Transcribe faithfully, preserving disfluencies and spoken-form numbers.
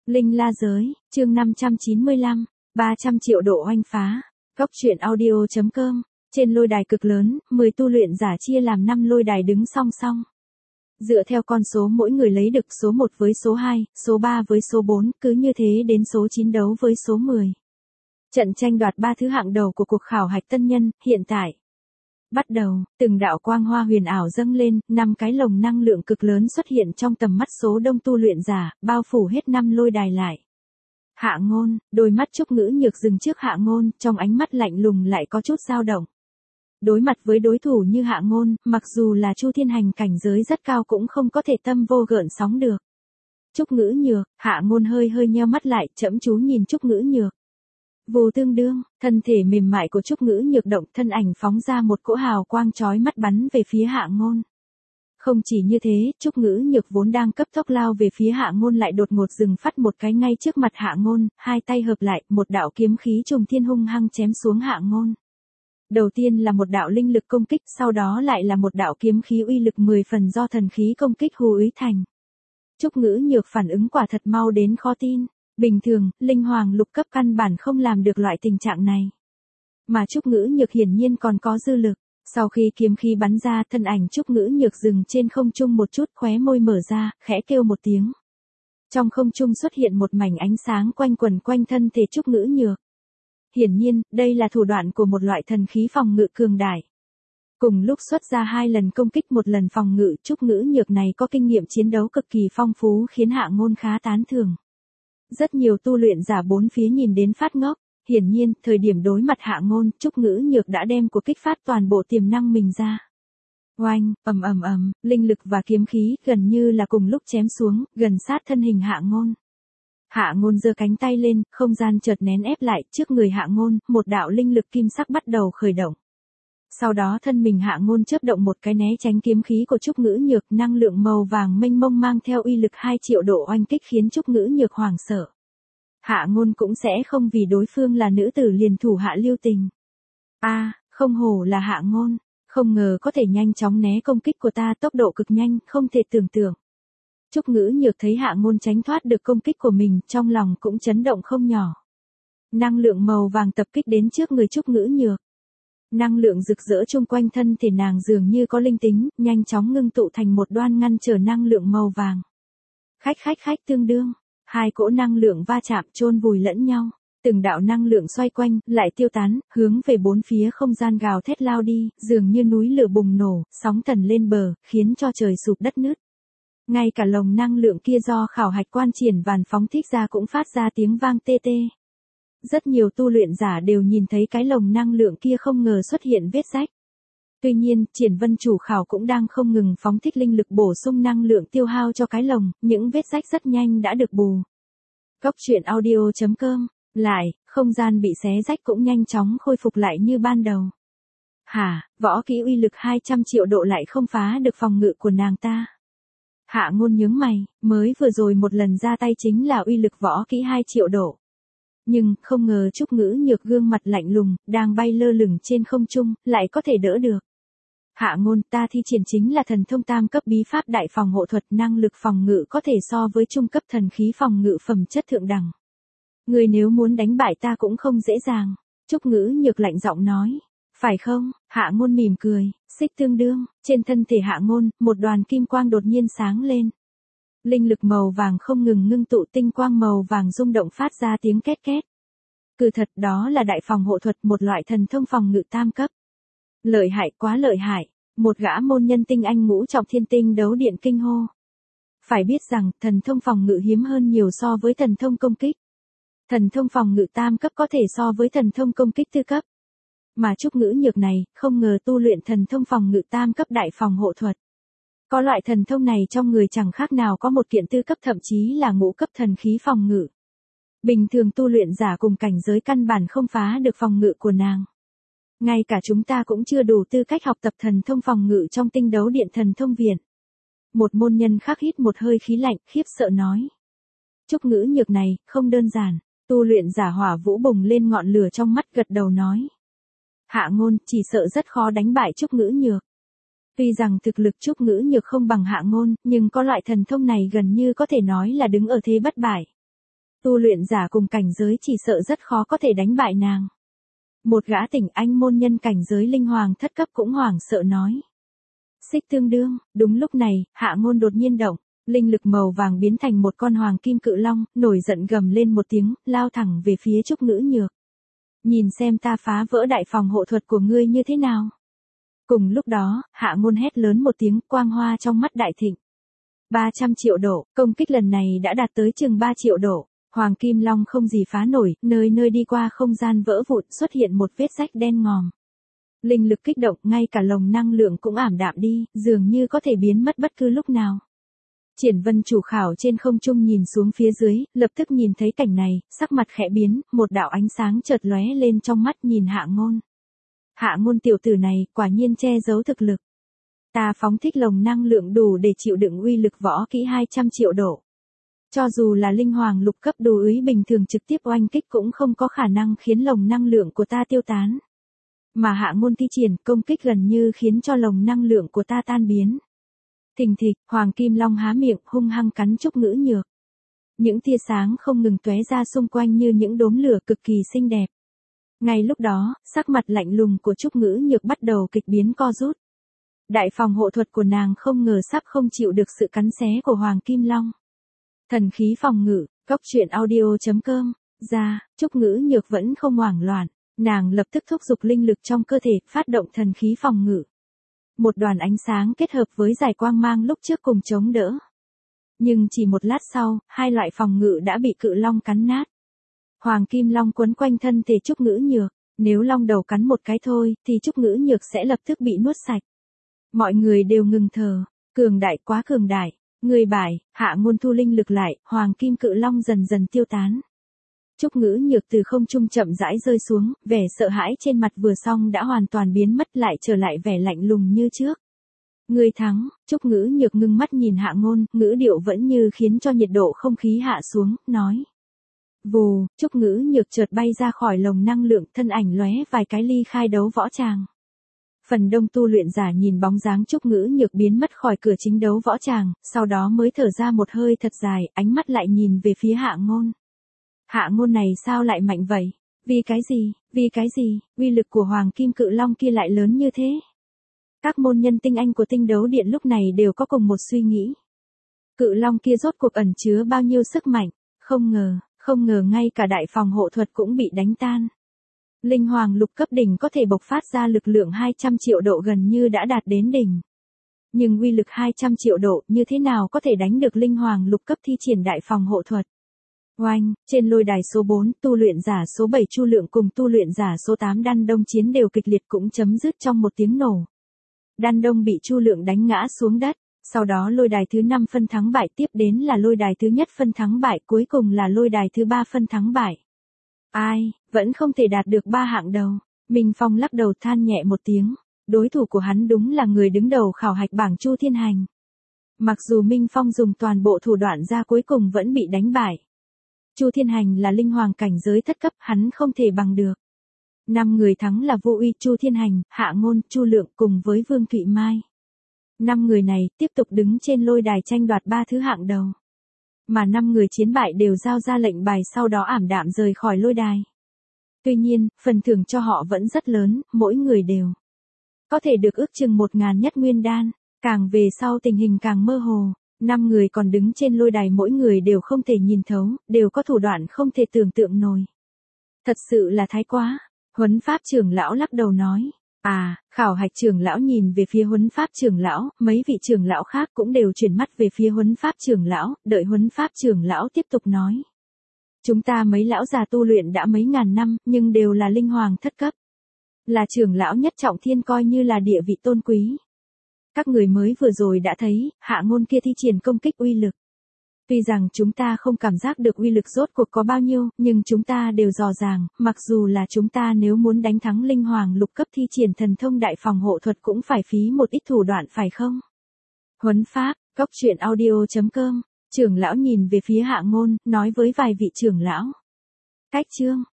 Linh La Giới, chương năm trăm chín mươi lăm, ba trăm triệu độ oanh phá. Góc truyện audio chấm com. Trên lôi đài cực lớn, mười tu luyện giả chia làm năm lôi đài đứng song song. Dựa theo con số mỗi người lấy được số một với số hai, số ba với số bốn, cứ như thế đến số chín đấu với số mười. Trận tranh đoạt ba thứ hạng đầu của cuộc khảo hạch tân nhân, hiện tại. Bắt đầu, từng đạo quang hoa huyền ảo dâng lên, năm cái lồng năng lượng cực lớn xuất hiện trong tầm mắt số đông tu luyện giả, bao phủ hết năm lôi đài lại. Hạ Ngôn, đôi mắt Trúc Ngữ Nhược dừng trước Hạ Ngôn, trong ánh mắt lạnh lùng lại có chút dao động. Đối mặt với đối thủ như Hạ Ngôn, mặc dù là Chu Thiên Hành cảnh giới rất cao cũng không có thể tâm vô gợn sóng được. Trúc Ngữ Nhược, Hạ Ngôn hơi hơi nheo mắt lại, chăm chú nhìn Trúc Ngữ Nhược. Vô tương đương, thân thể mềm mại của Trúc Ngữ Nhược động, thân ảnh phóng ra một cỗ hào quang chói mắt bắn về phía Hạ Ngôn. Không chỉ như thế, Trúc Ngữ Nhược vốn đang cấp tốc lao về phía Hạ Ngôn lại đột ngột dừng phát một cái ngay trước mặt Hạ Ngôn, hai tay hợp lại, một đạo kiếm khí trùng thiên hung hăng chém xuống Hạ Ngôn. Đầu tiên là một đạo linh lực công kích, sau đó lại là một đạo kiếm khí uy lực mười phần do thần khí công kích hù úy thành. Trúc Ngữ Nhược phản ứng quả thật mau đến khó tin. Bình thường, linh hoàng lục cấp căn bản không làm được loại tình trạng này. Mà Trúc Ngữ Nhược hiển nhiên còn có dư lực. Sau khi kiếm khí bắn ra, thân ảnh Trúc Ngữ Nhược dừng trên không trung một chút, khóe môi mở ra, khẽ kêu một tiếng. Trong không trung xuất hiện một mảnh ánh sáng quanh quẩn quanh thân thể Trúc Ngữ Nhược. Hiển nhiên, đây là thủ đoạn của một loại thần khí phòng ngự cường đại. Cùng lúc xuất ra hai lần công kích một lần phòng ngự, Trúc Ngữ Nhược này có kinh nghiệm chiến đấu cực kỳ phong phú khiến Hạ Ngôn khá tán thưởng. Rất nhiều tu luyện giả bốn phía nhìn đến phát ngốc, hiển nhiên, thời điểm đối mặt Hạ Ngôn, Trúc Ngữ Nhược đã đem của kích phát toàn bộ tiềm năng mình ra. Oanh, ầm ầm ầm, linh lực và kiếm khí gần như là cùng lúc chém xuống, gần sát thân hình Hạ Ngôn. Hạ Ngôn giơ cánh tay lên, không gian chợt nén ép lại, trước người Hạ Ngôn, một đạo linh lực kim sắc bắt đầu khởi động. Sau đó thân mình Hạ Ngôn chớp động một cái né tránh kiếm khí của Trúc Ngữ Nhược, năng lượng màu vàng mênh mông mang theo uy lực hai triệu độ oanh kích khiến Trúc Ngữ Nhược hoảng sợ. Hạ Ngôn cũng sẽ không vì đối phương là nữ tử liền thủ hạ lưu tình. A, à, không hổ là Hạ Ngôn, không ngờ có thể nhanh chóng né công kích của ta, tốc độ cực nhanh, không thể tưởng tượng. Trúc Ngữ Nhược thấy Hạ Ngôn tránh thoát được công kích của mình, trong lòng cũng chấn động không nhỏ. Năng lượng màu vàng tập kích đến trước người Trúc Ngữ Nhược. Năng lượng rực rỡ chung quanh thân thể nàng dường như có linh tính, nhanh chóng ngưng tụ thành một đoan ngăn trở năng lượng màu vàng. Khách khách khách tương đương, hai cỗ năng lượng va chạm chôn vùi lẫn nhau, từng đạo năng lượng xoay quanh, lại tiêu tán, hướng về bốn phía không gian gào thét lao đi, dường như núi lửa bùng nổ, sóng thần lên bờ, khiến cho trời sụp đất nứt. Ngay cả lồng năng lượng kia do khảo hạch quan triển vàn phóng thích ra cũng phát ra tiếng vang tê tê. Rất nhiều tu luyện giả đều nhìn thấy cái lồng năng lượng kia không ngờ xuất hiện vết rách. Tuy nhiên, Triển Vân chủ khảo cũng đang không ngừng phóng thích linh lực bổ sung năng lượng tiêu hao cho cái lồng, những vết rách rất nhanh đã được bù. Góc truyện audio chấm com, lại, không gian bị xé rách cũng nhanh chóng khôi phục lại như ban đầu. Hả, võ kỹ uy lực hai trăm triệu độ lại không phá được phòng ngự của nàng ta. Hạ Ngôn nhướng mày, mới vừa rồi một lần ra tay chính là uy lực võ kỹ hai triệu độ. Nhưng, không ngờ Trúc Ngữ Nhược gương mặt lạnh lùng, đang bay lơ lửng trên không trung, lại có thể đỡ được. Hạ Ngôn, ta thi triển chính là thần thông tam cấp bí pháp đại phòng hộ thuật, năng lực phòng ngự có thể so với trung cấp thần khí phòng ngự phẩm chất thượng đẳng. Người nếu muốn đánh bại ta cũng không dễ dàng. Trúc Ngữ Nhược lạnh giọng nói. Phải không? Hạ Ngôn mỉm cười, xích tương đương, trên thân thể Hạ Ngôn, một đoàn kim quang đột nhiên sáng lên. Linh lực màu vàng không ngừng ngưng tụ, tinh quang màu vàng rung động phát ra tiếng két két. Cứ thật, đó là đại phòng hộ thuật, một loại thần thông phòng ngự tam cấp. Lợi hại, quá lợi hại, một gã môn nhân tinh anh ngũ trọng thiên tinh đấu điện kinh hô. Phải biết rằng, thần thông phòng ngự hiếm hơn nhiều so với thần thông công kích. Thần thông phòng ngự tam cấp có thể so với thần thông công kích tư cấp. Mà Trúc Ngữ Nhược này, không ngờ tu luyện thần thông phòng ngự tam cấp đại phòng hộ thuật. Có loại thần thông này trong người chẳng khác nào có một kiện tư cấp thậm chí là ngũ cấp thần khí phòng ngự. Bình thường tu luyện giả cùng cảnh giới căn bản không phá được phòng ngự của nàng. Ngay cả chúng ta cũng chưa đủ tư cách học tập thần thông phòng ngự trong tinh đấu điện thần thông viện. Một môn nhân khác hít một hơi khí lạnh, khiếp sợ nói. Trúc Ngữ Nhược này, không đơn giản, tu luyện giả hỏa vũ bùng lên ngọn lửa trong mắt gật đầu nói. Hạ Ngôn, chỉ sợ rất khó đánh bại Trúc Ngữ Nhược. Tuy rằng thực lực Trúc Ngữ Nhược không bằng Hạ Ngôn, nhưng có loại thần thông này gần như có thể nói là đứng ở thế bất bại. Tu luyện giả cùng cảnh giới chỉ sợ rất khó có thể đánh bại nàng. Một gã tỉnh anh môn nhân cảnh giới linh hoàng thất cấp cũng hoảng sợ nói. Xích tương đương, đúng lúc này, Hạ Ngôn đột nhiên động, linh lực màu vàng biến thành một con hoàng kim cự long, nổi giận gầm lên một tiếng, lao thẳng về phía Trúc Ngữ Nhược. Nhìn xem ta phá vỡ đại phòng hộ thuật của ngươi như thế nào. Cùng lúc đó, Hạ Ngôn hét lớn một tiếng, quang hoa trong mắt đại thịnh. ba trăm triệu độ, công kích lần này đã đạt tới chừng ba triệu độ. Hoàng Kim Long không gì phá nổi, nơi nơi đi qua không gian vỡ vụn xuất hiện một vết rách đen ngòm. Linh lực kích động, ngay cả lồng năng lượng cũng ảm đạm đi, dường như có thể biến mất bất cứ lúc nào. Triển Vân chủ khảo trên không trung nhìn xuống phía dưới, lập tức nhìn thấy cảnh này, sắc mặt khẽ biến, một đạo ánh sáng chợt lóe lên trong mắt nhìn Hạ Ngôn. Hạ Ngôn tiểu tử này, quả nhiên che giấu thực lực. Ta phóng thích lồng năng lượng đủ để chịu đựng uy lực võ kỹ hai trăm triệu độ. Cho dù là linh hoàng lục cấp đồ úy bình thường trực tiếp oanh kích cũng không có khả năng khiến lồng năng lượng của ta tiêu tán. Mà Hạ Ngôn thi triển công kích gần như khiến cho lồng năng lượng của ta tan biến. Thình thịch, Hoàng Kim Long há miệng hung hăng cắn Trúc Ngữ Nhược. Những tia sáng không ngừng tóe ra xung quanh như những đốm lửa cực kỳ xinh đẹp. Ngay lúc đó, sắc mặt lạnh lùng của Trúc Ngữ Nhược bắt đầu kịch biến co rút. Đại phòng hộ thuật của nàng không ngờ sắp không chịu được sự cắn xé của Hoàng Kim Long. Thần khí phòng ngự, cốc truyện audio chấm com, ra, Trúc Ngữ Nhược vẫn không hoảng loạn, nàng lập tức thúc giục linh lực trong cơ thể, phát động thần khí phòng ngự. Một đoàn ánh sáng kết hợp với giải quang mang lúc trước cùng chống đỡ. Nhưng chỉ một lát sau, hai loại phòng ngự đã bị cự long cắn nát. Hoàng Kim Long quấn quanh thân thể Trúc Ngữ Nhược, nếu long đầu cắn một cái thôi, thì Trúc Ngữ Nhược sẽ lập tức bị nuốt sạch. Mọi người đều ngừng thở, cường đại quá cường đại. Người bại, Hạ Ngôn thu linh lực lại, Hoàng Kim Cự Long dần dần tiêu tán. Trúc Ngữ Nhược từ không trung chậm rãi rơi xuống, vẻ sợ hãi trên mặt vừa xong đã hoàn toàn biến mất lại trở lại vẻ lạnh lùng như trước. Người thắng, Trúc Ngữ Nhược ngưng mắt nhìn Hạ Ngôn, ngữ điệu vẫn như khiến cho nhiệt độ không khí hạ xuống, nói. Vù, Trúc Ngữ Nhược chợt bay ra khỏi lồng năng lượng, thân ảnh lóe vài cái ly khai đấu võ tràng. Phần đông tu luyện giả nhìn bóng dáng Trúc Ngữ Nhược biến mất khỏi cửa chính đấu võ tràng, sau đó mới thở ra một hơi thật dài, ánh mắt lại nhìn về phía Hạ Ngôn. Hạ Ngôn này sao lại mạnh vậy? Vì cái gì? Vì cái gì? Uy lực của Hoàng Kim Cự Long kia lại lớn như thế? Các môn nhân tinh anh của tinh đấu điện lúc này đều có cùng một suy nghĩ. Cự Long kia rốt cuộc ẩn chứa bao nhiêu sức mạnh? Không ngờ, không ngờ ngay cả đại phòng hộ thuật cũng bị đánh tan. Linh hoàng lục cấp đỉnh có thể bộc phát ra lực lượng hai trăm triệu độ gần như đã đạt đến đỉnh. Nhưng uy lực hai trăm triệu độ như thế nào có thể đánh được linh hoàng lục cấp thi triển đại phòng hộ thuật? Oanh, trên lôi đài số bốn, tu luyện giả số bảy Chu Lượng cùng tu luyện giả số tám Đan Đông chiến đều kịch liệt cũng chấm dứt trong một tiếng nổ. Đan Đông bị Chu Lượng đánh ngã xuống đất, sau đó lôi đài thứ năm phân thắng bại, tiếp đến là lôi đài thứ nhất phân thắng bại, cuối cùng là lôi đài thứ ba phân thắng bại. Ai, vẫn không thể đạt được ba hạng đầu. Minh Phong lắc đầu than nhẹ một tiếng, đối thủ của hắn đúng là người đứng đầu khảo hạch bảng Chu Thiên Hành. Mặc dù Minh Phong dùng toàn bộ thủ đoạn ra cuối cùng vẫn bị đánh bại. Chu Thiên Hành là linh hoàng cảnh giới thất cấp, hắn không thể bằng được. Năm người thắng là Vô Uy, Chu Thiên Hành, Hạ Ngôn, Chu Lượng cùng với Vương Thụy Mai. Năm người này tiếp tục đứng trên lôi đài tranh đoạt ba thứ hạng đầu. Mà năm người chiến bại đều giao ra lệnh bài sau đó ảm đạm rời khỏi lôi đài. Tuy nhiên, phần thưởng cho họ vẫn rất lớn, mỗi người đều có thể được ước chừng một ngàn nhất nguyên đan. Càng về sau tình hình càng mơ hồ, năm người còn đứng trên lôi đài mỗi người đều không thể nhìn thấu, đều có thủ đoạn không thể tưởng tượng nổi. Thật sự là thái quá. Huấn Pháp trưởng lão lắc đầu nói. À, khảo hạch trưởng lão nhìn về phía Huấn Pháp trưởng lão, mấy vị trưởng lão khác cũng đều chuyển mắt về phía Huấn Pháp trưởng lão, đợi Huấn Pháp trưởng lão tiếp tục nói. Chúng ta mấy lão già tu luyện đã mấy ngàn năm, nhưng đều là linh hoàng thất cấp. Là trưởng lão nhất trọng thiên coi như là địa vị tôn quý. Các người mới vừa rồi đã thấy, Hạ Ngôn kia thi triển công kích uy lực. Tuy rằng chúng ta không cảm giác được uy lực rốt cuộc có bao nhiêu, nhưng chúng ta đều dò dàng, mặc dù là chúng ta nếu muốn đánh thắng linh hoàng lục cấp thi triển thần thông đại phòng hộ thuật cũng phải phí một ít thủ đoạn phải không? Huấn Pháp, cốc truyện audio chấm com, trưởng lão nhìn về phía Hạ Ngôn, nói với vài vị trưởng lão. Cách chương,